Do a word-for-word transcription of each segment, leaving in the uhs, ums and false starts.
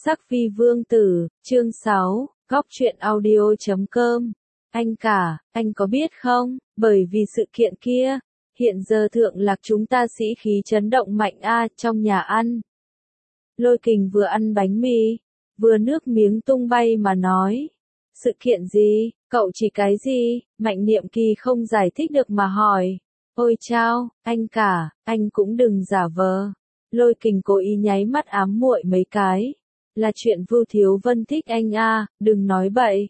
Sắc Phi Vương Tử, chương sáu, góc truyện audio chấm com. Anh cả, anh có biết không, bởi vì sự kiện kia, hiện giờ thượng lạc chúng ta sĩ khí chấn động mạnh a trong nhà ăn. Lôi Kình vừa ăn bánh mì, vừa nước miếng tung bay mà nói. Sự kiện gì, cậu chỉ cái gì, Mạnh Niệm Kỳ không giải thích được mà hỏi. Ôi chao, anh cả, anh cũng đừng giả vờ. Lôi Kình cố ý nháy mắt ám muội mấy cái. Là chuyện Vưu Thiếu Vân thích anh a, đừng nói bậy.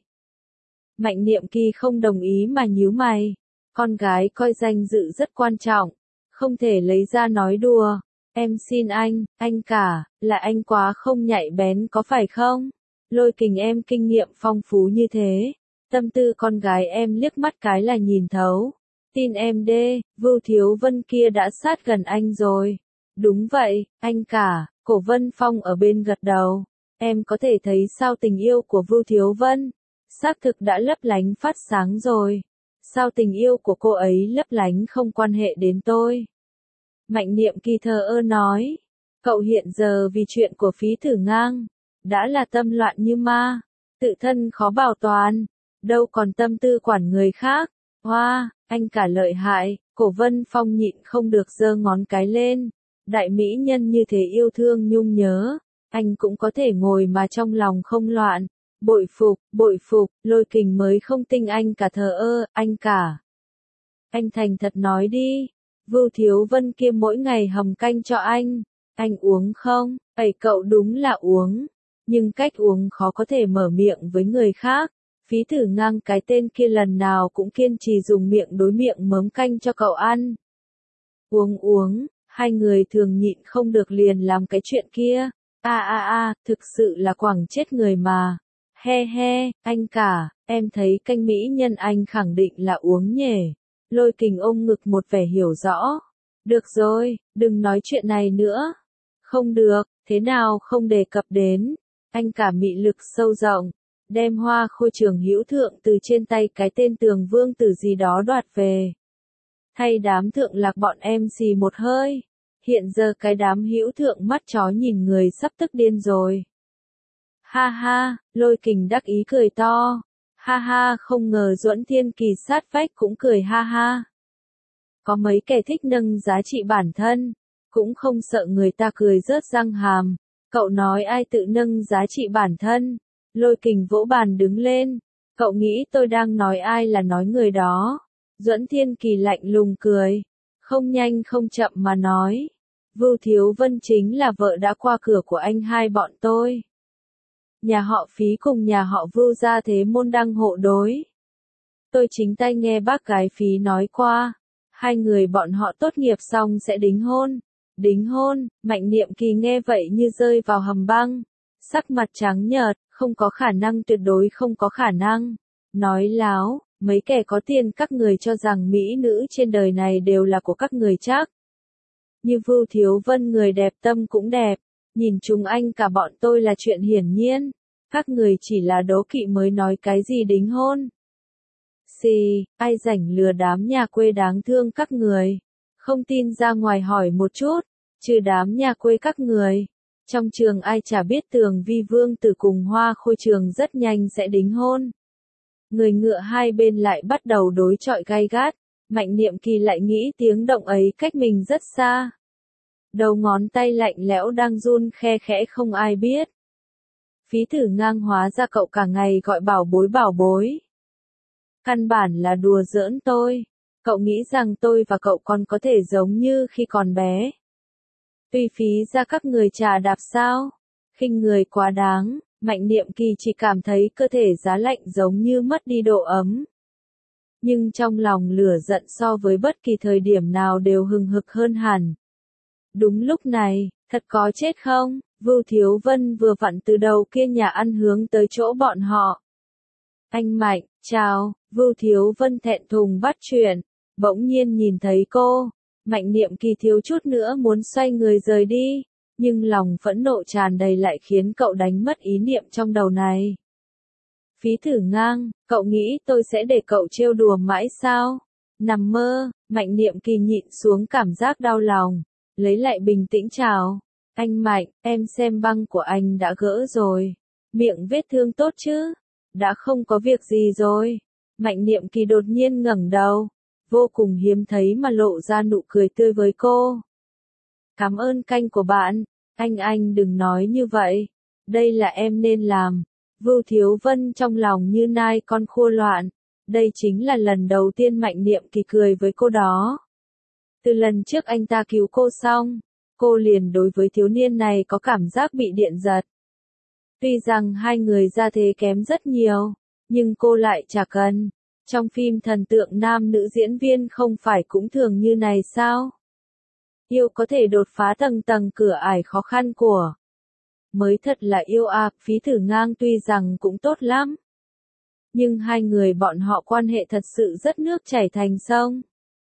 Mạnh Niệm Kỳ không đồng ý mà nhíu mày. Con gái coi danh dự rất quan trọng, không thể lấy ra nói đùa. Em xin anh, anh cả, là anh quá không nhạy bén có phải không? Lôi Kình em kinh nghiệm phong phú như thế, tâm tư con gái em liếc mắt cái là nhìn thấu. Tin em đê, Vưu Thiếu Vân kia đã sát gần anh rồi. Đúng vậy, anh cả, Cổ Vân Phong ở bên gật đầu. Em có thể thấy sao tình yêu của Vưu Thiếu Vân, xác thực đã lấp lánh phát sáng rồi. Sao tình yêu của cô ấy lấp lánh không quan hệ đến tôi? Mạnh Niệm Kỳ thờ ơ nói, cậu hiện giờ vì chuyện của Phí Thử Ngang, đã là tâm loạn như ma, tự thân khó bảo toàn, đâu còn tâm tư quản người khác. Hoa, anh cả lợi hại, Cổ Vân Phong nhịn không được giơ ngón cái lên, đại mỹ nhân như thế yêu thương nhung nhớ. Anh cũng có thể ngồi mà trong lòng không loạn. Bội phục, bội phục, Lôi Kình mới không tin anh cả thờ ơ, anh cả. Anh thành thật nói đi, Vưu Thiếu Vân kia mỗi ngày hầm canh cho anh, anh uống không? Ây cậu đúng là uống, nhưng cách uống khó có thể mở miệng với người khác. Phí Thử Ngang cái tên kia lần nào cũng kiên trì dùng miệng đối miệng mớm canh cho cậu ăn. Uống uống, hai người thường nhịn không được liền làm cái chuyện kia. A a a, thực sự là quẳng chết người mà. He he, anh cả, em thấy canh mỹ nhân anh khẳng định là uống nhỉ. Lôi Kình ôm ngực một vẻ hiểu rõ. Được rồi, đừng nói chuyện này nữa. Không được, thế nào không đề cập đến. Anh cả mị lực sâu rộng, đem Hoa Khôi Trường Hữu Thượng từ trên tay cái tên Tường Vương Tử gì đó đoạt về. Thay đám thượng lạc bọn em xì một hơi. Hiện giờ cái đám hữu thượng mắt chó nhìn người sắp tức điên rồi. Ha ha, Lôi Kình đắc ý cười to. Ha ha, không ngờ Duẫn Thiên Kỳ sát vách cũng cười ha ha. Có mấy kẻ thích nâng giá trị bản thân, cũng không sợ người ta cười rớt răng hàm. Cậu nói ai tự nâng giá trị bản thân? Lôi Kình vỗ bàn đứng lên. Cậu nghĩ tôi đang nói ai là nói người đó? Duẫn Thiên Kỳ lạnh lùng cười. Không nhanh không chậm mà nói. Vưu Thiếu Vân chính là vợ đã qua cửa của anh hai bọn tôi. Nhà họ Phí cùng nhà họ Vưu ra thế môn đăng hộ đối. Tôi chính tay nghe bác gái Phí nói qua. Hai người bọn họ tốt nghiệp xong sẽ đính hôn. Đính hôn, Mạnh Niệm Kỳ nghe vậy như rơi vào hầm băng. Sắc mặt trắng nhợt, không có khả năng, tuyệt đối không có khả năng. Nói láo. Mấy kẻ có tiền các người cho rằng mỹ nữ trên đời này đều là của các người chắc. Như Vưu Thiếu Vân người đẹp tâm cũng đẹp, nhìn chúng anh cả bọn tôi là chuyện hiển nhiên. Các người chỉ là đố kỵ mới nói cái gì đính hôn. Xì, ai rảnh lừa đám nhà quê đáng thương các người. Không tin ra ngoài hỏi một chút, trừ đám nhà quê các người. Trong trường ai chả biết Tường Vi Vương Tử cùng Hoa Khôi Trường rất nhanh sẽ đính hôn. Người ngựa hai bên lại bắt đầu đối chọi gay gắt, Mạnh Niệm Kỳ lại nghĩ tiếng động ấy cách mình rất xa. Đầu ngón tay lạnh lẽo đang run khe khẽ không ai biết. Phí Thử Ngang hóa ra cậu cả ngày gọi bảo bối bảo bối. Căn bản là đùa giỡn tôi, cậu nghĩ rằng tôi và cậu còn có thể giống như khi còn bé. Tuy phí ra các người trà đạp sao, khinh người quá đáng. Mạnh Niệm Kỳ chỉ cảm thấy cơ thể giá lạnh giống như mất đi độ ấm. Nhưng trong lòng lửa giận so với bất kỳ thời điểm nào đều hừng hực hơn hẳn. Đúng lúc này, thật có chết không? Vưu Thiếu Vân vừa vặn từ đầu kia nhà ăn hướng tới chỗ bọn họ. Anh Mạnh, chào, Vưu Thiếu Vân thẹn thùng bắt chuyện, bỗng nhiên nhìn thấy cô. Mạnh Niệm Kỳ thiếu chút nữa muốn xoay người rời đi. Nhưng lòng phẫn nộ tràn đầy lại khiến cậu đánh mất ý niệm trong đầu này. Phí Thử Ngang, cậu nghĩ tôi sẽ để cậu trêu đùa mãi sao? Nằm mơ, Mạnh Niệm Kỳ nhịn xuống cảm giác đau lòng, lấy lại bình tĩnh chào. Anh Mạnh, em xem băng của anh đã gỡ rồi. Miệng vết thương tốt chứ? Đã không có việc gì rồi. Mạnh Niệm Kỳ đột nhiên ngẩng đầu, vô cùng hiếm thấy mà lộ ra nụ cười tươi với cô. Cảm ơn canh của bạn. Anh anh đừng nói như vậy. Đây là em nên làm. Vưu Thiếu Vân trong lòng như nai con khua loạn. Đây chính là lần đầu tiên Mạnh Niệm Kỳ cười với cô đó. Từ lần trước anh ta cứu cô xong, cô liền đối với thiếu niên này có cảm giác bị điện giật. Tuy rằng hai người ra thế kém rất nhiều, nhưng cô lại chả cần. Trong phim thần tượng nam nữ diễn viên không phải cũng thường như này sao? Yêu có thể đột phá tầng tầng cửa ải khó khăn của. Mới thật là yêu à, Phí Thử Ngang tuy rằng cũng tốt lắm. Nhưng hai người bọn họ quan hệ thật sự rất nước chảy thành sông.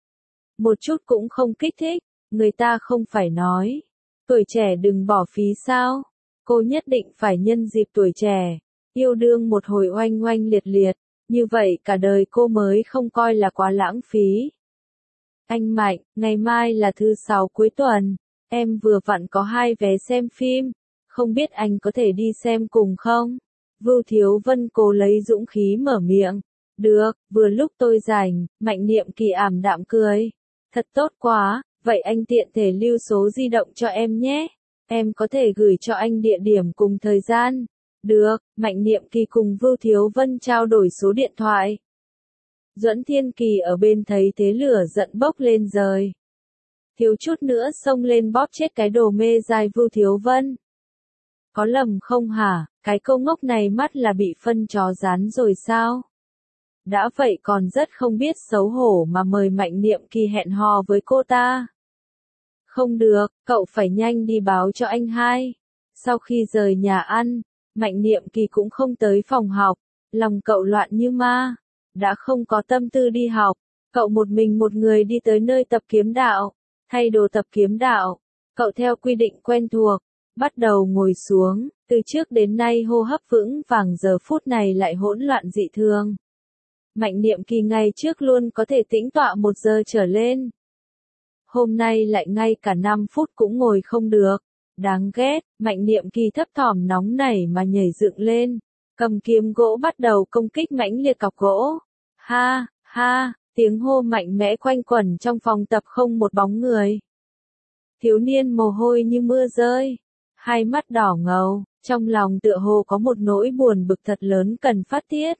Một chút cũng không kích thích, người ta không phải nói. Tuổi trẻ đừng bỏ phí sao? Cô nhất định phải nhân dịp tuổi trẻ, yêu đương một hồi oanh oanh liệt liệt, như vậy cả đời cô mới không coi là quá lãng phí. Anh Mạnh, ngày mai là thứ sáu cuối tuần, em vừa vặn có hai vé xem phim, không biết anh có thể đi xem cùng không? Vưu Thiếu Vân cố lấy dũng khí mở miệng. Được, vừa lúc tôi rảnh. Mạnh Niệm Kỳ ảm đạm cười. Thật tốt quá, vậy anh tiện thể lưu số di động cho em nhé. Em có thể gửi cho anh địa điểm cùng thời gian. Được, Mạnh Niệm Kỳ cùng Vưu Thiếu Vân trao đổi số điện thoại. Duẫn Thiên Kỳ ở bên thấy thế lửa giận bốc lên rời. Thiếu chút nữa xông lên bóp chết cái đồ mê dài Vưu Thiếu Vân. Có lầm không hả, cái câu ngốc này mắt là bị phân chó rán rồi sao? Đã vậy còn rất không biết xấu hổ mà mời Mạnh Niệm Kỳ hẹn hò với cô ta. Không được, cậu phải nhanh đi báo cho anh hai. Sau khi rời nhà ăn, Mạnh Niệm Kỳ cũng không tới phòng học, lòng cậu loạn như ma. Đã không có tâm tư đi học, cậu một mình một người đi tới nơi tập kiếm đạo, thay đồ tập kiếm đạo. Cậu theo quy định quen thuộc, bắt đầu ngồi xuống, từ trước đến nay hô hấp vững vàng giờ phút này lại hỗn loạn dị thường. Mạnh Niệm Kỳ ngày trước luôn có thể tĩnh tọa một giờ trở lên. Hôm nay lại ngay cả năm phút cũng ngồi không được. Đáng ghét, Mạnh Niệm Kỳ thấp thỏm nóng nảy mà nhảy dựng lên, cầm kiếm gỗ bắt đầu công kích mãnh liệt cọc gỗ. Ha, ha, tiếng hô mạnh mẽ quanh quẩn trong phòng tập không một bóng người. Thiếu niên mồ hôi như mưa rơi, hai mắt đỏ ngầu, trong lòng tựa hồ có một nỗi buồn bực thật lớn cần phát tiết.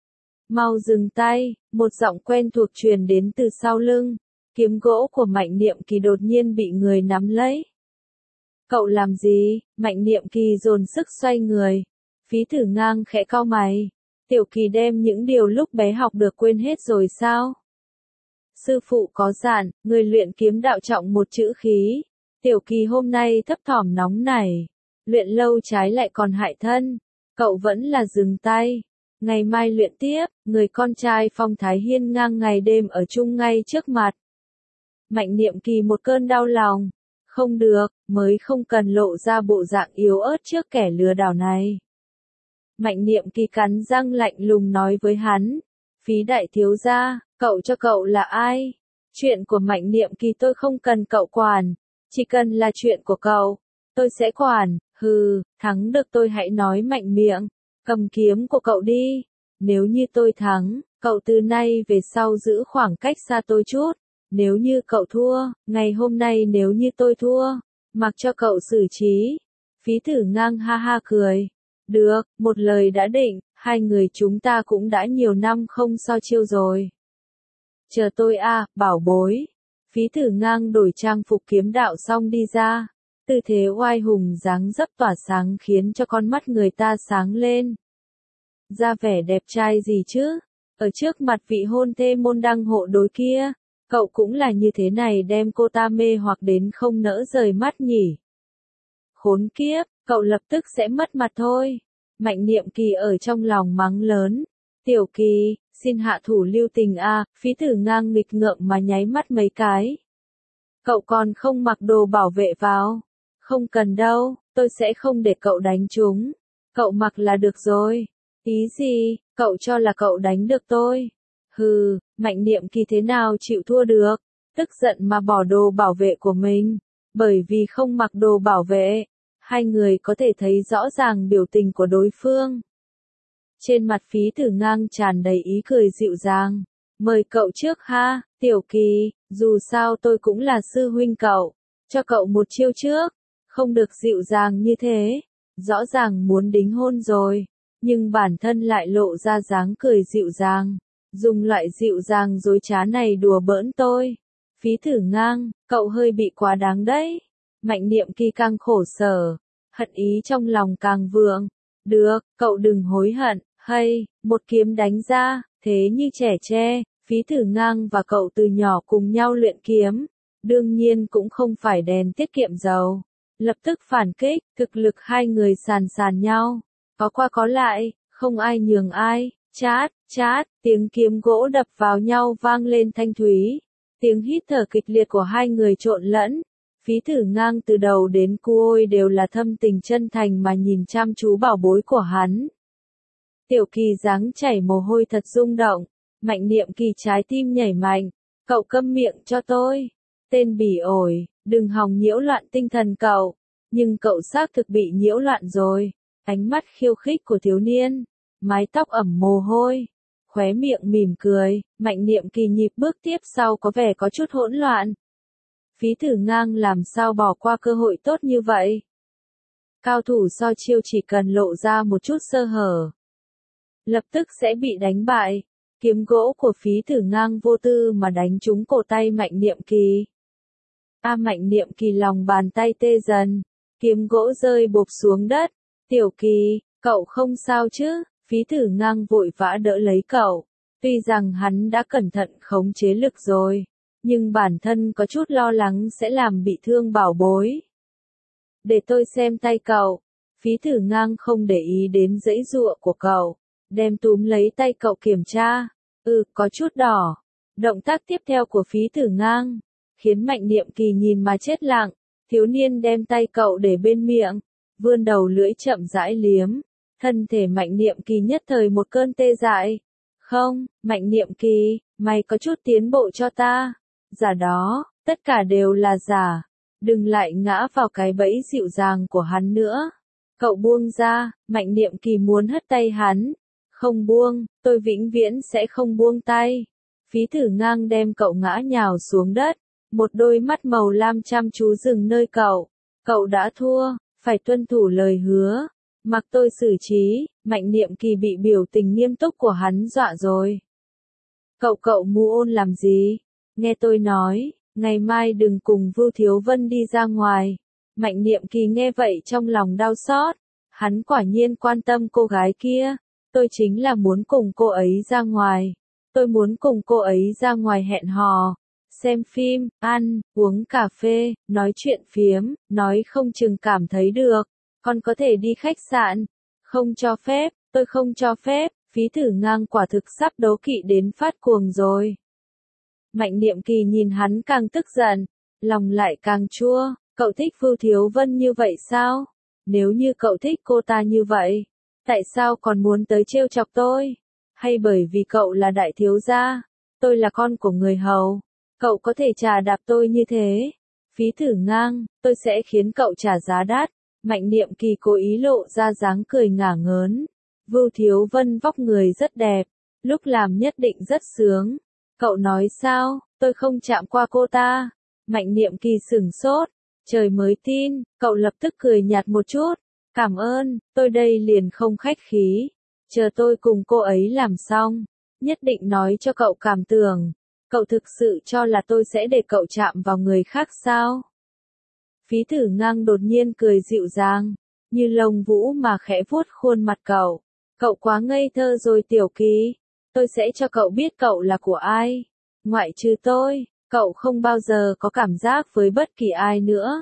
Mau dừng tay, một giọng quen thuộc truyền đến từ sau lưng. Kiếm gỗ của Mạnh Niệm Kỳ đột nhiên bị người nắm lấy. Cậu làm gì? Mạnh Niệm Kỳ dồn sức xoay người. Phí Thử Ngang khẽ cau mày. Tiểu Kỳ đem những điều lúc bé học được quên hết rồi sao? Sư phụ có dặn, người luyện kiếm đạo trọng một chữ khí. Tiểu Kỳ hôm nay thấp thỏm nóng nảy. Luyện lâu trái lại còn hại thân. Cậu vẫn là dừng tay. Ngày mai luyện tiếp, người con trai Phong Thái Hiên ngang ngày đêm ở chung ngay trước mặt. Mạnh Niệm Kỳ một cơn đau lòng. Không được, mới không cần lộ ra bộ dạng yếu ớt trước kẻ lừa đảo này. Mạnh Niệm Kỳ cắn răng lạnh lùng nói với hắn. Phí đại thiếu gia, cậu cho cậu là ai? Chuyện của Mạnh Niệm Kỳ tôi không cần cậu quản. Chỉ cần là chuyện của cậu, tôi sẽ quản. Hừ, thắng được tôi hãy nói mạnh miệng. Cầm kiếm của cậu đi. Nếu như tôi thắng, cậu từ nay về sau giữ khoảng cách xa tôi chút. Nếu như cậu thua, ngày hôm nay nếu như tôi thua, mặc cho cậu xử trí. Phí Thử Ngang ha ha cười. Được, một lời đã định, hai người chúng ta cũng đã nhiều năm không so chiêu rồi. Chờ tôi a, bảo bối. Phí Thử Ngang đổi trang phục kiếm đạo xong đi ra. Tư thế oai hùng dáng dấp tỏa sáng khiến cho con mắt người ta sáng lên. Ra vẻ đẹp trai gì chứ? Ở trước mặt vị hôn thê môn đăng hộ đối kia, cậu cũng là như thế này đem cô ta mê hoặc đến không nỡ rời mắt nhỉ. Khốn kiếp, cậu lập tức sẽ mất mặt thôi. Mạnh Niệm Kỳ ở trong lòng mắng lớn. Tiểu Kỳ, xin hạ thủ lưu tình a. Phí Thử Ngang nghịch ngợm mà nháy mắt mấy cái. Cậu còn không mặc đồ bảo vệ vào. Không cần đâu, tôi sẽ không để cậu đánh chúng. Cậu mặc là được rồi. Ý gì, cậu cho là cậu đánh được tôi? Hừ, Mạnh Niệm Kỳ thế nào chịu thua được? Tức giận mà bỏ đồ bảo vệ của mình. Bởi vì không mặc đồ bảo vệ, hai người có thể thấy rõ ràng biểu tình của đối phương. Trên mặt Phí Tử Ngang tràn đầy ý cười dịu dàng. Mời cậu trước ha, Tiểu Kỳ, dù sao tôi cũng là sư huynh cậu. Cho cậu một chiêu trước, không được dịu dàng như thế. Rõ ràng muốn đính hôn rồi, nhưng bản thân lại lộ ra dáng cười dịu dàng. Dùng loại dịu dàng dối trá này đùa bỡn tôi. Phí Tử Ngang, cậu hơi bị quá đáng đấy. Mạnh Niệm Kỳ càng khổ sở, hận ý trong lòng càng vượng. Được, cậu đừng hối hận, hay, một kiếm đánh ra, thế như trẻ tre. Phí Tử Ngang và cậu từ nhỏ cùng nhau luyện kiếm, đương nhiên cũng không phải đèn tiết kiệm dầu. Lập tức phản kích, thực lực hai người sàn sàn nhau, có qua có lại, không ai nhường ai. Chát, chát, tiếng kiếm gỗ đập vào nhau vang lên thanh thúy. Tiếng hít thở kịch liệt của hai người trộn lẫn. Phí Tử Ngang từ đầu đến cuối đều là thâm tình chân thành mà nhìn chăm chú bảo bối của hắn. Tiểu Kỳ dáng chảy mồ hôi thật rung động. Mạnh Niệm Kỳ trái tim nhảy mạnh. Cậu câm miệng cho tôi. Tên bỉ ổi, đừng hòng nhiễu loạn tinh thần cậu. Nhưng cậu xác thực bị nhiễu loạn rồi. Ánh mắt khiêu khích của thiếu niên. Mái tóc ẩm mồ hôi. Khóe miệng mỉm cười. Mạnh Niệm Kỳ nhịp bước tiếp sau có vẻ có chút hỗn loạn. Phí Tử Ngang làm sao bỏ qua cơ hội tốt như vậy. Cao thủ so chiêu chỉ cần lộ ra một chút sơ hở, lập tức sẽ bị đánh bại. Kiếm gỗ của Phí Tử Ngang vô tư mà đánh trúng cổ tay Mạnh Niệm Kỳ. A Mạnh Niệm Kỳ lòng bàn tay tê dần, kiếm gỗ rơi bộp xuống đất. Tiểu Kỳ, cậu không sao chứ? Phí Tử Ngang vội vã đỡ lấy cậu. Tuy rằng hắn đã cẩn thận khống chế lực rồi, nhưng bản thân có chút lo lắng sẽ làm bị thương bảo bối. Để tôi xem tay cậu. Phí Tử Ngang không để ý đến giãy giụa của cậu, đem túm lấy tay cậu kiểm tra. Ừ, có chút đỏ. Động tác tiếp theo của Phí Tử Ngang khiến Mạnh Niệm Kỳ nhìn mà chết lặng. Thiếu niên đem tay cậu để bên miệng, vươn đầu lưỡi chậm rãi liếm. Thân thể Mạnh Niệm Kỳ nhất thời một cơn tê dại. Không, Mạnh Niệm Kỳ, mày có chút tiến bộ cho ta. Giả đó, tất cả đều là giả. Đừng lại ngã vào cái bẫy dịu dàng của hắn nữa. Cậu buông ra. Mạnh Niệm Kỳ muốn hất tay hắn. Không buông, tôi vĩnh viễn sẽ không buông tay. Phí Tử Ngang đem cậu ngã nhào xuống đất. Một đôi mắt màu lam chăm chú dừng nơi cậu. Cậu đã thua, phải tuân thủ lời hứa. Mặc tôi xử trí. Mạnh Niệm Kỳ bị biểu tình nghiêm túc của hắn dọa rồi. Cậu cậu ngu ôn làm gì? Nghe tôi nói, ngày mai đừng cùng Vưu Thiếu Vân đi ra ngoài. Mạnh Niệm Kỳ nghe vậy trong lòng đau xót. Hắn quả nhiên quan tâm cô gái kia. Tôi chính là muốn cùng cô ấy ra ngoài. Tôi muốn cùng cô ấy ra ngoài hẹn hò, xem phim, ăn, uống cà phê, nói chuyện phiếm, nói không chừng cảm thấy được. Còn có thể đi khách sạn. Không cho phép, tôi không cho phép. Phí Tử Ngang quả thực sắp đố kỵ đến phát cuồng rồi. Mạnh Niệm Kỳ nhìn hắn càng tức giận, lòng lại càng chua. Cậu thích Vưu Thiếu Vân như vậy sao? Nếu như cậu thích cô ta như vậy, tại sao còn muốn tới trêu chọc tôi? Hay bởi vì cậu là đại thiếu gia, tôi là con của người hầu, cậu có thể trà đạp tôi như thế? Phí Tử Ngang, tôi sẽ khiến cậu trả giá đắt. Mạnh Niệm Kỳ cố ý lộ ra dáng cười ngả ngớn. Vưu Thiếu Vân vóc người rất đẹp, lúc làm nhất định rất sướng. Cậu nói sao? Tôi không chạm qua cô ta. Mạnh Niệm Kỳ sửng sốt, trời mới tin. Cậu lập tức cười nhạt một chút. Cảm ơn, tôi đây liền không khách khí. Chờ tôi cùng cô ấy làm xong, nhất định nói cho cậu cảm tưởng. Cậu thực sự cho là tôi sẽ để cậu chạm vào người khác sao? Phí Tử Ngang đột nhiên cười dịu dàng, như lông vũ mà khẽ vuốt khuôn mặt cậu. Cậu quá ngây thơ rồi Tiểu Kỳ. Tôi sẽ cho cậu biết cậu là của ai. Ngoại trừ tôi, cậu không bao giờ có cảm giác với bất kỳ ai nữa.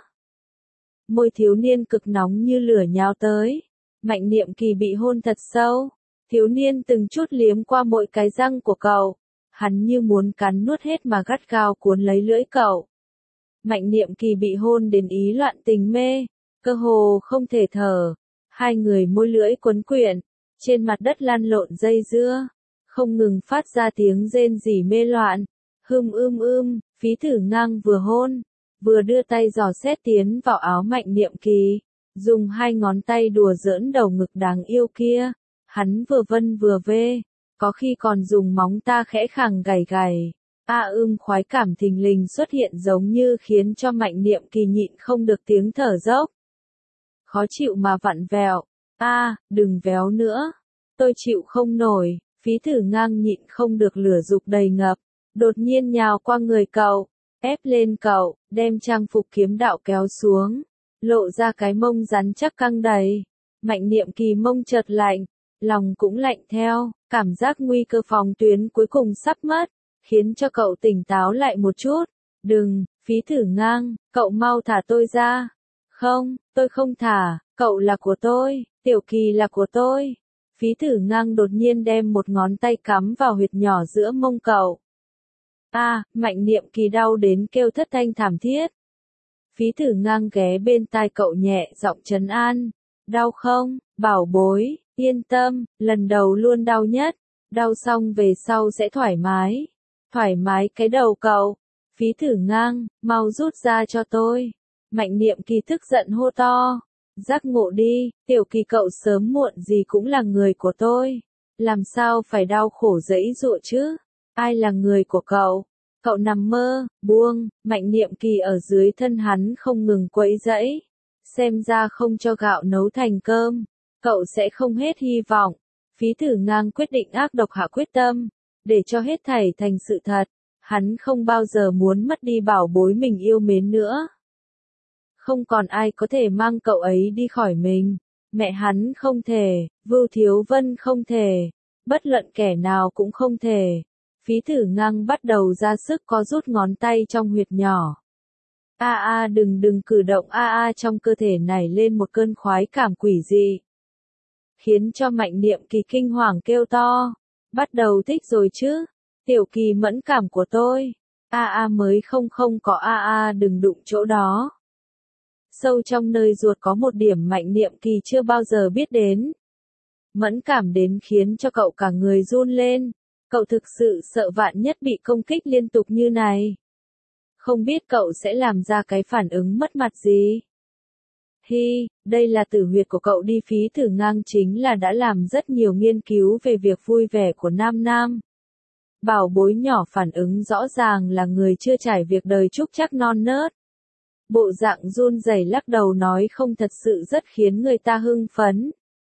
Môi thiếu niên cực nóng như lửa nhào tới. Mạnh Niệm Kỳ bị hôn thật sâu. Thiếu niên từng chút liếm qua mỗi cái răng của cậu. Hắn như muốn cắn nuốt hết mà gắt gao cuốn lấy lưỡi cậu. Mạnh Niệm Kỳ bị hôn đến ý loạn tình mê, cơ hồ không thể thở. Hai người môi lưỡi quấn quyện, trên mặt đất lăn lộn dây dưa, không ngừng phát ra tiếng rên rỉ mê loạn. Hưm ưm ưm, Phí Tử Ngang vừa hôn, vừa đưa tay dò xét tiến vào áo Mạnh Niệm Kỳ, dùng hai ngón tay đùa giỡn đầu ngực đáng yêu kia, hắn vừa vân vừa vê, có khi còn dùng móng ta khẽ khàng gảy gảy. A à, ưm khoái cảm thình lình xuất hiện giống như khiến cho Mạnh Niệm Kỳ nhịn không được tiếng thở dốc. Khó chịu mà vặn vẹo, a à, đừng véo nữa, tôi chịu không nổi, Phí Thử Ngang nhịn không được lửa dục đầy ngập, đột nhiên nhào qua người cậu, ép lên cậu, đem trang phục kiếm đạo kéo xuống, lộ ra cái mông rắn chắc căng đầy. Mạnh Niệm Kỳ mông chợt lạnh, lòng cũng lạnh theo, cảm giác nguy cơ phòng tuyến cuối cùng sắp mất, khiến cho cậu tỉnh táo lại một chút. Đừng, Phí Thử Ngang, cậu mau thả tôi ra. Không, tôi không thả, cậu là của tôi, Tiểu Kỳ là của tôi. Phí Thử Ngang đột nhiên đem một ngón tay cắm vào huyệt nhỏ giữa mông cậu. A, à, Mạnh Niệm Kỳ đau đến kêu thất thanh thảm thiết. Phí Thử Ngang ghé bên tai cậu nhẹ giọng trấn an. Đau không, bảo bối, yên tâm, lần đầu luôn đau nhất, đau xong về sau sẽ thoải mái. Thoải mái cái đầu cậu. Phí Thử Ngang, mau rút ra cho tôi. Mạnh Niệm Kỳ tức giận hô to. Giác ngộ đi, Tiểu Kỳ cậu sớm muộn gì cũng là người của tôi. Làm sao phải đau khổ dẫy dụa chứ? Ai là người của cậu? Cậu nằm mơ, buông, Mạnh Niệm Kỳ ở dưới thân hắn không ngừng quẫy giãy. Xem ra không cho gạo nấu thành cơm, cậu sẽ không hết hy vọng. Phí Thử Ngang quyết định ác độc hạ quyết tâm, để cho hết thảy thành sự thật. Hắn không bao giờ muốn mất đi bảo bối mình yêu mến nữa. Không còn ai có thể mang cậu ấy đi khỏi mình. Mẹ hắn không thể, Vưu Thiếu Vân không thể, bất luận kẻ nào cũng không thể. Phí Thử Ngang bắt đầu ra sức co rút ngón tay trong huyệt nhỏ. A a đừng đừng cử động a a trong cơ thể nảy lên một cơn khoái cảm quỷ dị. Khiến cho Mạnh Niệm Kỳ kinh hoàng kêu to. Bắt đầu thích rồi chứ? Tiểu Kỳ mẫn cảm của tôi. A a mới không không có a a đừng đụng chỗ đó. Sâu trong nơi ruột có một điểm Mạnh Niệm Kỳ chưa bao giờ biết đến. Mẫn cảm đến khiến cho cậu cả người run lên. Cậu thực sự sợ vạn nhất bị công kích liên tục như này. Không biết cậu sẽ làm ra cái phản ứng mất mặt gì. Hi, đây là tử huyệt của cậu đi. Phí Thử Ngang chính là đã làm rất nhiều nghiên cứu về việc vui vẻ của nam nam. Bảo bối nhỏ phản ứng rõ ràng là người chưa trải việc đời trúc chắc non nớt. Bộ dạng run rẩy lắc đầu nói không thật sự rất khiến người ta hưng phấn.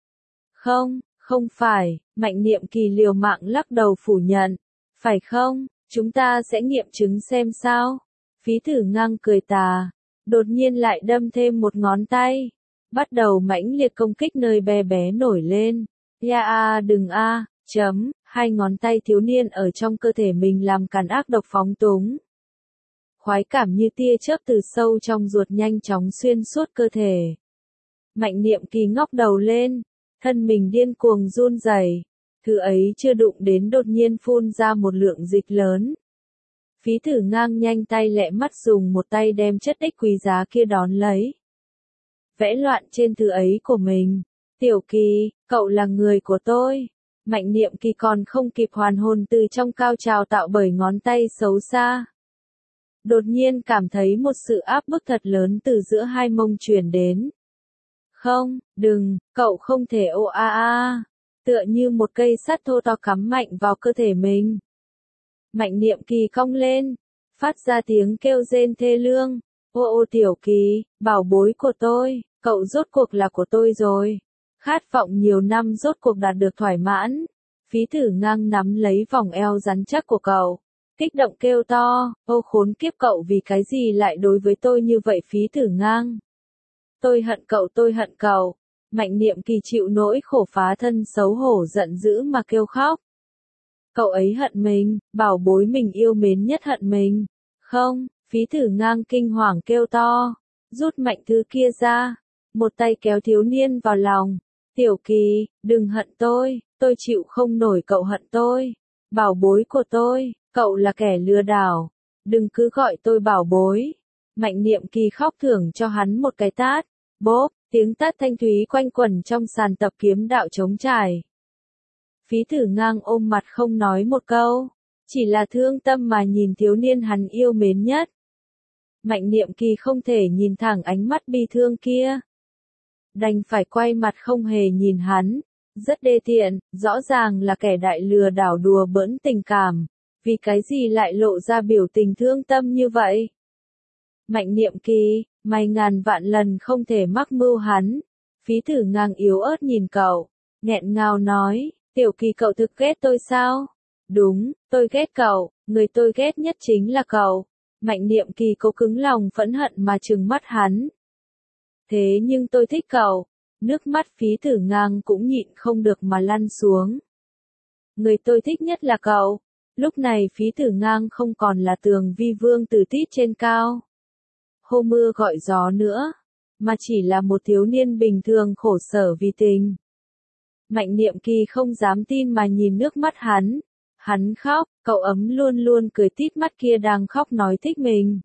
Không, không phải, Mạnh Niệm Kỳ liều mạng lắc đầu phủ nhận. Phải không, chúng ta sẽ nghiệm chứng xem sao. Phí Thử Ngang cười tà, đột nhiên lại đâm thêm một ngón tay. Bắt đầu mãnh liệt công kích nơi bé bé nổi lên. Ya a đừng a, chấm, hai ngón tay thiếu niên ở trong cơ thể mình làm càn ác độc phóng túng. Khoái cảm như tia chớp từ sâu trong ruột nhanh chóng xuyên suốt cơ thể. Mạnh Niệm Kỳ ngóc đầu lên, thân mình điên cuồng run rẩy, thứ ấy chưa đụng đến đột nhiên phun ra một lượng dịch lớn. Phí Thử Ngang nhanh tay lẹ mắt dùng một tay đem chất ích quý giá kia đón lấy. Vẽ loạn trên thứ ấy của mình. Tiểu Kỳ, cậu là người của tôi. Mạnh Niệm Kỳ còn không kịp hoàn hồn từ trong cao trào tạo bởi ngón tay xấu xa. Đột nhiên cảm thấy một sự áp bức thật lớn từ giữa hai mông truyền đến. Không, đừng, cậu không thể ô a a, tựa như một cây sắt thô to cắm mạnh vào cơ thể mình. Mạnh Niệm Kỳ cong lên, phát ra tiếng kêu rên thê lương. Ô ô Tiểu Kỳ, bảo bối của tôi, cậu rốt cuộc là của tôi rồi. Khát vọng nhiều năm rốt cuộc đạt được thỏa mãn. Phí Thử Ngang nắm lấy vòng eo rắn chắc của cậu, kích động kêu to, ô khốn kiếp cậu vì cái gì lại đối với tôi như vậy Phí Thử Ngang. Tôi hận cậu tôi hận cậu. Mạnh Niệm Kỳ chịu nỗi khổ phá thân xấu hổ giận dữ mà kêu khóc. Cậu ấy hận mình, bảo bối mình yêu mến nhất hận mình. Không, Phí Thử Ngang kinh hoàng kêu to, rút mạnh thứ kia ra, một tay kéo thiếu niên vào lòng. Tiểu Kỳ, đừng hận tôi, tôi chịu không nổi cậu hận tôi. Bảo bối của tôi, cậu là kẻ lừa đảo, đừng cứ gọi tôi bảo bối. Mạnh Niệm Kỳ khóc thưởng cho hắn một cái tát, bốp, tiếng tát thanh thúy quanh quẩn trong sàn tập kiếm đạo trống trải. Phí Thử Ngang ôm mặt không nói một câu, chỉ là thương tâm mà nhìn thiếu niên hắn yêu mến nhất. Mạnh Niệm Kỳ không thể nhìn thẳng ánh mắt bi thương kia. Đành phải quay mặt không hề nhìn hắn. Rất đê tiện, rõ ràng là kẻ đại lừa đảo đùa bỡn tình cảm. Vì cái gì lại lộ ra biểu tình thương tâm như vậy? Mạnh Niệm Kỳ, mày ngàn vạn lần không thể mắc mưu hắn. Phí Thử Ngang yếu ớt nhìn cậu, nghẹn ngào nói, Tiểu Kỳ cậu thực ghét tôi sao? Đúng, tôi ghét cậu, người tôi ghét nhất chính là cậu. Mạnh Niệm Kỳ cố cứng lòng phẫn hận mà trừng mắt hắn. Thế nhưng tôi thích cậu. Nước mắt Phí Thử Ngang cũng nhịn không được mà lăn xuống. Người tôi thích nhất là cậu. Lúc này Phí Thử Ngang không còn là Tường Vi Vương từ tít trên cao. Hô mưa gọi gió nữa, mà chỉ là một thiếu niên bình thường khổ sở vì tình. Mạnh Niệm Kỳ không dám tin mà nhìn nước mắt hắn. Hắn khóc, cậu ấm luôn luôn cười tít mắt kia đang khóc nói thích mình.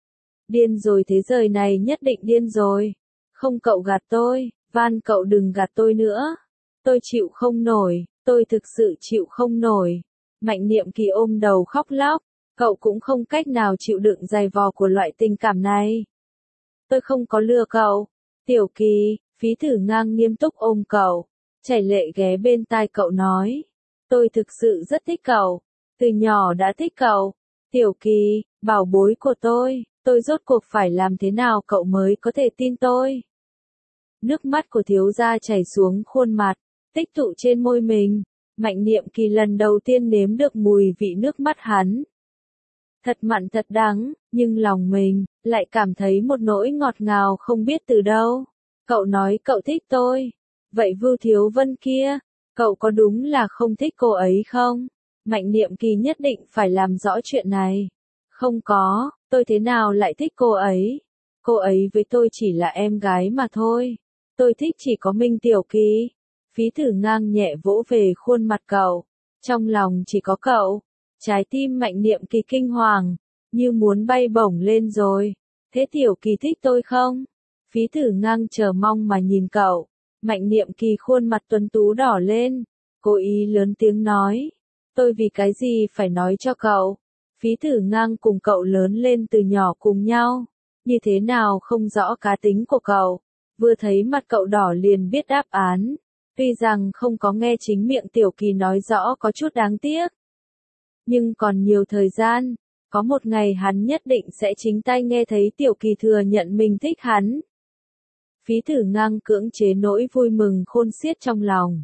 Điên rồi, thế giới này nhất định điên rồi. Không, cậu gạt tôi, van cậu đừng gạt tôi nữa. Tôi chịu không nổi, tôi thực sự chịu không nổi. Mạnh Niệm Kỳ ôm đầu khóc lóc, cậu cũng không cách nào chịu đựng dày vò của loại tình cảm này. Tôi không có lừa cậu. Tiểu Kỳ, Phí Thử Ngang nghiêm túc ôm cậu, chảy lệ ghé bên tai cậu nói. Tôi thực sự rất thích cậu, từ nhỏ đã thích cậu. Tiểu Kỳ, bảo bối của tôi, tôi rốt cuộc phải làm thế nào cậu mới có thể tin tôi? Nước mắt của thiếu gia chảy xuống khuôn mặt, tích tụ trên môi mình. Mạnh Niệm Kỳ lần đầu tiên nếm được mùi vị nước mắt hắn. Thật mặn thật đắng, nhưng lòng mình lại cảm thấy một nỗi ngọt ngào không biết từ đâu. Cậu nói cậu thích tôi. Vậy Vưu Thiếu Vân kia, cậu có đúng là không thích cô ấy không? Mạnh Niệm Kỳ nhất định phải làm rõ chuyện này. Không có, tôi thế nào lại thích cô ấy? Cô ấy với tôi chỉ là em gái mà thôi. Tôi thích chỉ có Minh Tiểu Kỳ. Phí Thử Ngang nhẹ vỗ về khuôn mặt cậu. Trong lòng chỉ có cậu. Trái tim Mạnh Niệm Kỳ kinh hoàng, như muốn bay bổng lên rồi. Thế Tiểu Kỳ thích tôi không? Phí Thử Ngang chờ mong mà nhìn cậu. Mạnh Niệm Kỳ khuôn mặt tuấn tú đỏ lên. Cố ý lớn tiếng nói. Tôi vì cái gì phải nói cho cậu? Phí Thử Ngang cùng cậu lớn lên từ nhỏ cùng nhau. Như thế nào không rõ cá tính của cậu. Vừa thấy mặt cậu đỏ liền biết đáp án. Tuy rằng không có nghe chính miệng Tiểu Kỳ nói rõ có chút đáng tiếc. Nhưng còn nhiều thời gian. Có một ngày hắn nhất định sẽ chính tay nghe thấy Tiểu Kỳ thừa nhận mình thích hắn. Phí Thử Ngang cưỡng chế nỗi vui mừng khôn xiết trong lòng.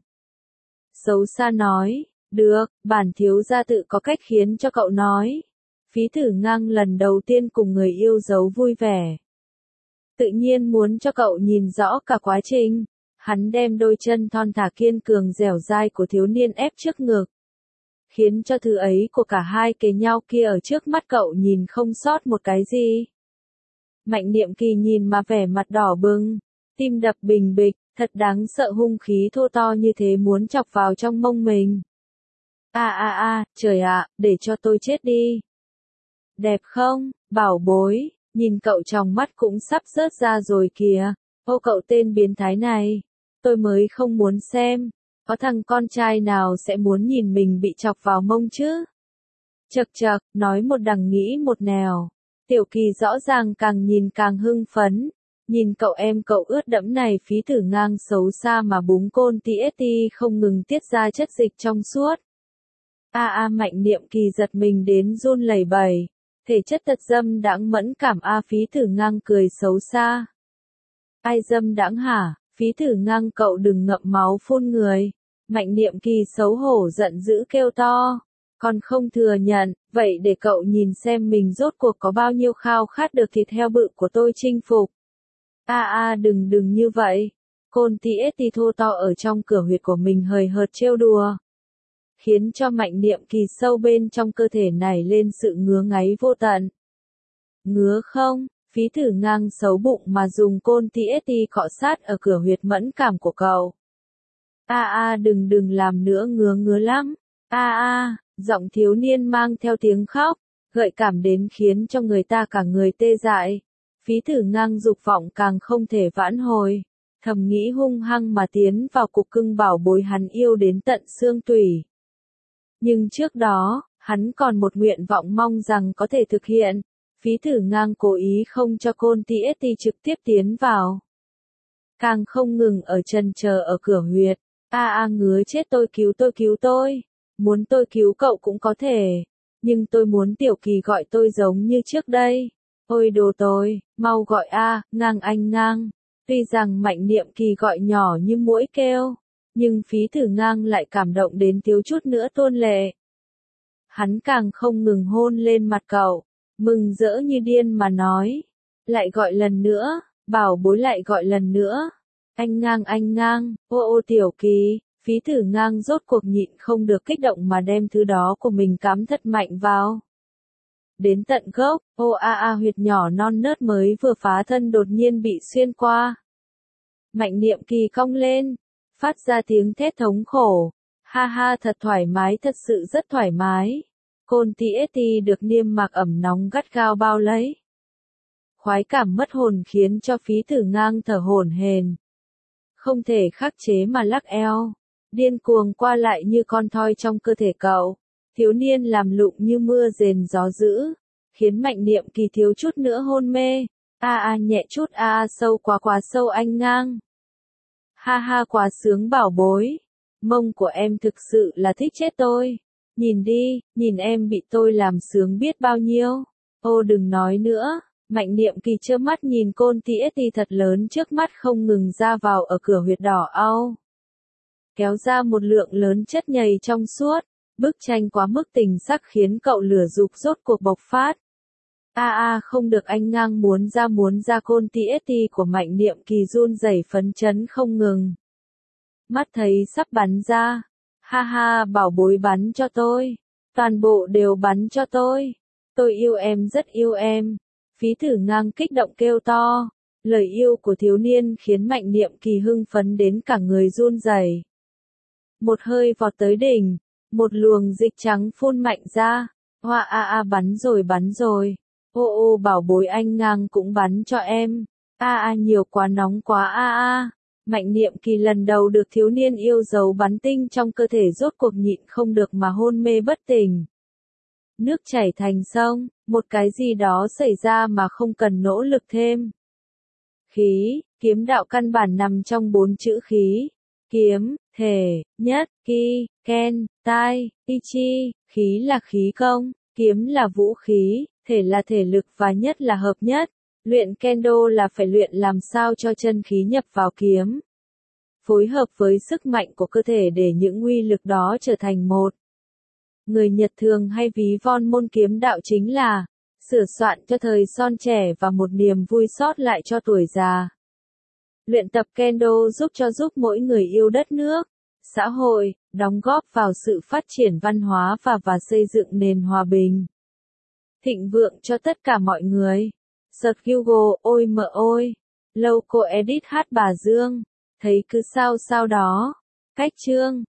Xấu xa nói, được, bản thiếu gia tự có cách khiến cho cậu nói. Phí Thử Ngang lần đầu tiên cùng người yêu dấu vui vẻ. Tự nhiên muốn cho cậu nhìn rõ cả quá trình. Hắn đem đôi chân thon thả kiên cường dẻo dai của thiếu niên ép trước ngực. Khiến cho thứ ấy của cả hai kề nhau kia ở trước mắt cậu nhìn không sót một cái gì. Mạnh Niệm Kỳ nhìn mà vẻ mặt đỏ bừng, tim đập bình bịch, thật đáng sợ, hung khí thô to như thế muốn chọc vào trong mông mình. A a a, trời ạ, để cho tôi chết đi. Đẹp không, bảo bối, nhìn cậu trong mắt cũng sắp rớt ra rồi kìa. Ô cậu tên biến thái này, tôi mới không muốn xem. Có thằng con trai nào sẽ muốn nhìn mình bị chọc vào mông chứ? Chậc chậc, nói một đằng nghĩ một nẻo. Tiểu Kỳ rõ ràng càng nhìn càng hưng phấn. Nhìn cậu em cậu ướt đẫm này, Phí Thử Ngang xấu xa mà búng côn tê ét tê không ngừng tiết ra chất dịch trong suốt. A a Mạnh Niệm Kỳ giật mình đến run lẩy bẩy. Thể chất tật dâm đãng mẫn cảm. A Phí Thử Ngang cười xấu xa. Ai dâm đãng hả? Phí Thử Ngang cậu đừng ngậm máu phun người. Mạnh Niệm Kỳ xấu hổ giận dữ kêu to. Còn không thừa nhận, vậy để cậu nhìn xem mình rốt cuộc có bao nhiêu khao khát được thịt heo bự của tôi chinh phục. A a đừng đừng như vậy. Côn tê ét tê thô to ở trong cửa huyệt của mình hời hợt trêu đùa. Khiến cho Mạnh Niệm Kỳ sâu bên trong cơ thể nảy lên sự ngứa ngáy vô tận. Ngứa không? Phí Thử Ngang xấu bụng mà dùng côn tê ét tê cọ sát ở cửa huyệt mẫn cảm của cậu. A a đừng đừng làm nữa, ngứa ngứa lắm. A a, giọng thiếu niên mang theo tiếng khóc, gợi cảm đến khiến cho người ta cả người tê dại. Phí Thử Ngang dục vọng càng không thể vãn hồi, thầm nghĩ hung hăng mà tiến vào cục cưng bảo bối hắn yêu đến tận xương tủy. Nhưng trước đó, hắn còn một nguyện vọng mong rằng có thể thực hiện. Phí Phí Thử Ngang cố ý không cho Côn Ti ét tê trực tiếp tiến vào. Càng không ngừng ở trần chờ ở cửa huyệt. A a ngứa chết tôi, cứu tôi, cứu tôi. Muốn tôi cứu cậu cũng có thể. Nhưng tôi muốn Tiểu Kỳ gọi tôi giống như trước đây. Ôi đồ tôi, mau gọi A, Ngang anh Ngang. Tuy rằng Mạnh Niệm Kỳ gọi nhỏ như muỗi kêu, nhưng Phí Thử Ngang lại cảm động đến thiếu chút nữa tuôn lệ. Hắn càng không ngừng hôn lên mặt cậu, mừng rỡ như điên mà nói. Lại gọi lần nữa, bảo bối lại gọi lần nữa. Anh Ngang anh Ngang, ô ô Tiểu Kỳ. Phí Thử Ngang rốt cuộc nhịn không được kích động mà đem thứ đó của mình cắm thật mạnh vào. Đến tận gốc, ô a a huyệt nhỏ non nớt mới vừa phá thân đột nhiên bị xuyên qua. Mạnh Niệm Kỳ cong lên, phát ra tiếng thét thống khổ. Ha ha, thật thoải mái, thật sự rất thoải mái. Côn Ti ét tê được niêm mạc ẩm nóng gắt gao bao lấy. Khoái cảm mất hồn khiến cho Phí Thử Ngang thở hổn hển, không thể khắc chế mà lắc eo, điên cuồng qua lại như con thoi trong cơ thể cậu. Thiếu niên làm lụng như mưa rền gió dữ, khiến Mạnh Niệm Kỳ thiếu chút nữa hôn mê. A a nhẹ chút, a a sâu quá quá sâu anh Ngang. Ha ha quá sướng bảo bối. Mông của em thực sự là thích chết tôi. Nhìn đi, nhìn em bị tôi làm sướng biết bao nhiêu. Ô đừng nói nữa. Mạnh Niệm Kỳ trơ mắt nhìn Côn Ti ét tê thật lớn trước mắt không ngừng ra vào ở cửa huyệt đỏ au. Kéo ra một lượng lớn chất nhầy trong suốt. Bức tranh quá mức tình sắc khiến cậu lửa dục rốt cuộc bộc phát. A a không được anh Ngang muốn ra muốn ra. Côn Ti ét tê của Mạnh Niệm Kỳ run rẩy phấn chấn không ngừng. Mắt thấy sắp bắn ra. Ha ha bảo bối bắn cho tôi. Toàn bộ đều bắn cho tôi. Tôi yêu em rất yêu em. Phí Thử Ngang kích động kêu to. Lời yêu của thiếu niên khiến Mạnh Niệm Kỳ hưng phấn đến cả người run rẩy. Một hơi vọt tới đỉnh. Một luồng dịch trắng phun mạnh ra. Hoa a a bắn rồi bắn rồi. Ô ô bảo bối anh Ngang cũng bắn cho em. A a nhiều quá nóng quá a a. Mạnh Niệm Kỳ lần đầu được thiếu niên yêu dấu bắn tinh trong cơ thể rốt cuộc nhịn không được mà hôn mê bất tỉnh. Nước chảy thành sông, một cái gì đó xảy ra mà không cần nỗ lực thêm. Khí, kiếm đạo căn bản nằm trong bốn chữ khí. Kiếm, thể, nhất, ki, ken, tai, ichi. Khí là khí công, kiếm là vũ khí, thể là thể lực và nhất là hợp nhất. Luyện kendo là phải luyện làm sao cho chân khí nhập vào kiếm, phối hợp với sức mạnh của cơ thể để những uy lực đó trở thành một. Người Nhật thường hay ví von môn kiếm đạo chính là sửa soạn cho thời son trẻ và một niềm vui sót lại cho tuổi già. Luyện tập kendo giúp cho giúp mỗi người yêu đất nước, xã hội, đóng góp vào sự phát triển văn hóa và và xây dựng nền hòa bình, thịnh vượng cho tất cả mọi người. Search Google, ôi mợ ôi, lâu cô edit hát bà Dương, thấy cứ sao sao đó. Cách chương